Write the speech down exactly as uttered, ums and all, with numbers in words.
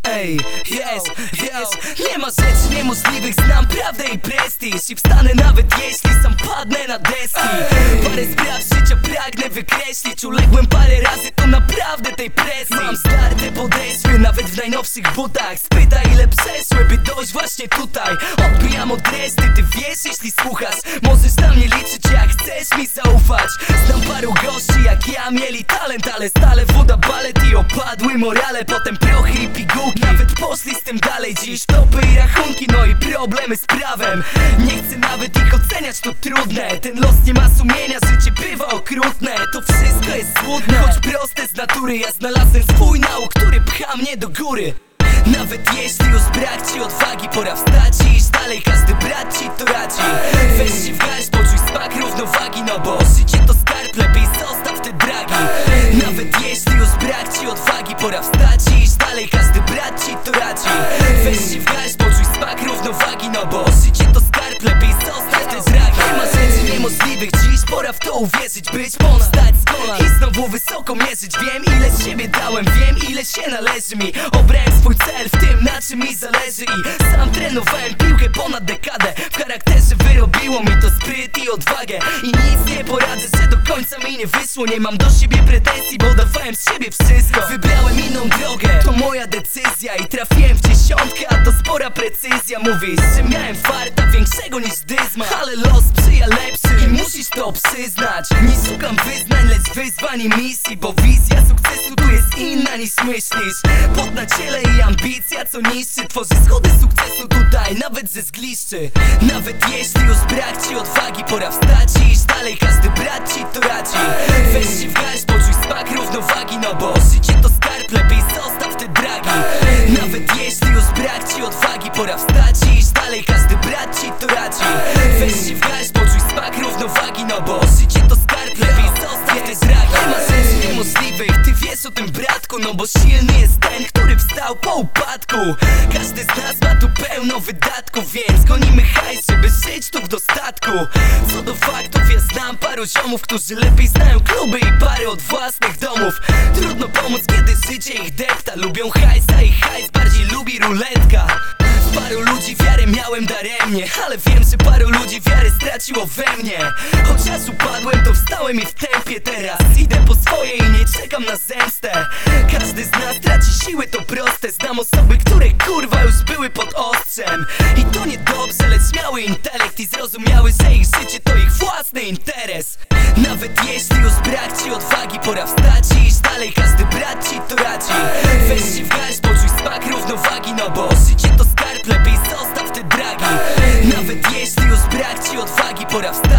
Ej, jest, jest. Nie ma rzeczy niemożliwych, znam prawdę i prestiż. I wstanę nawet jeśli sam padnę na deski. Parę spraw życia pragnę wykreślić. Uległem parę razy, to naprawdę tej presji. Mam starte podeszwy, nawet w najnowszych butach. Spytaj ile przeszły, by dojść właśnie tutaj. Odbijam od reszty, ty wiesz jeśli słuchasz. Możesz na mnie liczyć jak chcesz mi zaufać. Znam paru gości jak ja, mieli talent, ale stale woda balet i opadły morale. Potem prochy i pigułki, nawet poszli z tym dalej. Dziś topy i rachunki, no i problemy z prawem. Nie chcę nawet ich oceniać, to trudne. Ten los nie ma sumienia, życie bywa okrutne. To wszystko jest złudne, choć proste z natury. Ja znalazłem swój nauk, który pcha mnie do góry. Nawet jeśli już brak ci odwagi, pora wstać i iść dalej. Każdy brat ci to radzi. Weź się w garść, poczuj smak równowagi. No bo życie to skarb, lepiej zostaw te dragi. Nawet jeśli już brak ci odwagi, pora wstać i iść dalej. Każdy brat ci to radzi. Weź się w garść, poczuj smak równowagi. No bo życie to skarb, lepiej zostaw te dragi. Nie ma rzeczy niemożliwych, dziś pora w to uwierzyć. Być ponad, wstać z kolan i znowu wysoko mierzyć. Wiem ile z siebie dałem, wiem ile się należy mi. Obrałem swój cel w tym, na czym mi zależy. I sam trenowałem piłkę ponad dekadę. W charakterze wyrobiło mi to spryt i odwagę. I nic nie poradzę, że do końca mi nie wyszło. Nie mam do siebie pretensji, bo dawałem z siebie wszystko. Wybrałem inną drogę, to moja decyzja. I trafiłem w dziesiątkę, a to spora precyzja. Mówisz, że miałem farta większego niż dyzma, ale los sprzyja lepszy i musisz to przyznać. Nie szukam wyznań, lecz wyzwań i misji. Bo wizja sukcesu tu jest inna niż myślisz. Pot na ciele i ambicja co niszczy, tworzy schody sukcesu tutaj, nawet ze zgliszczy. Nawet jeśli już brak ci odwagi, pora wstać i iść dalej. Każdy brat ci to radzi. Weź się w garść, poczuj smak równowagi. No bo życie to skarb, lepiej zostaw te dragi. Nawet jeśli już brak ci odwagi, pora wstać i iść dalej. Każdy brat ci to radzi. Weź się w garść, poczuj smak równowagi. No bo życie to skarb, lepiej zostaw te dragi. Nie ma rzeczy niemożliwych, ty wiesz o tym bratku. No bo silny jest ten, który wstał po upadku. Każdy z nas ma tu pełno wydatków, więc gonimy hajs, żeby żyć tu w dostatku. Co do faktów, ja znam paru ziomów, którzy lepiej znają kluby i pary od własnych domów. Trudno pomóc, kiedy życie ich depta. Lubią hajs, a ich hajs bardziej lubi ruletka. W paru ludzi wiarę miałem daremnie, ale wiem, że paru ludzi wiarę straciło we mnie. Chociaż upadłem, to wstałem i w tempie teraz idę po swoje i nie czekam na zemstę. Każdy z nas traci siły, to proste. Znam osoby, które kurwa już były pod ostrzem. I to niedobrze, lecz miały intelekt i zrozumiały, że ich życie to ich własny interes. Nawet jeśli już brak ci odwagi, pora wstać i iść dalej. Każdy brat ci to radzi. Weź się w garść, poczuj smak równowagi. No bo życie to skarb, lepiej zostaw te dragi. Nawet jeśli już brak ci odwagi, pora wstać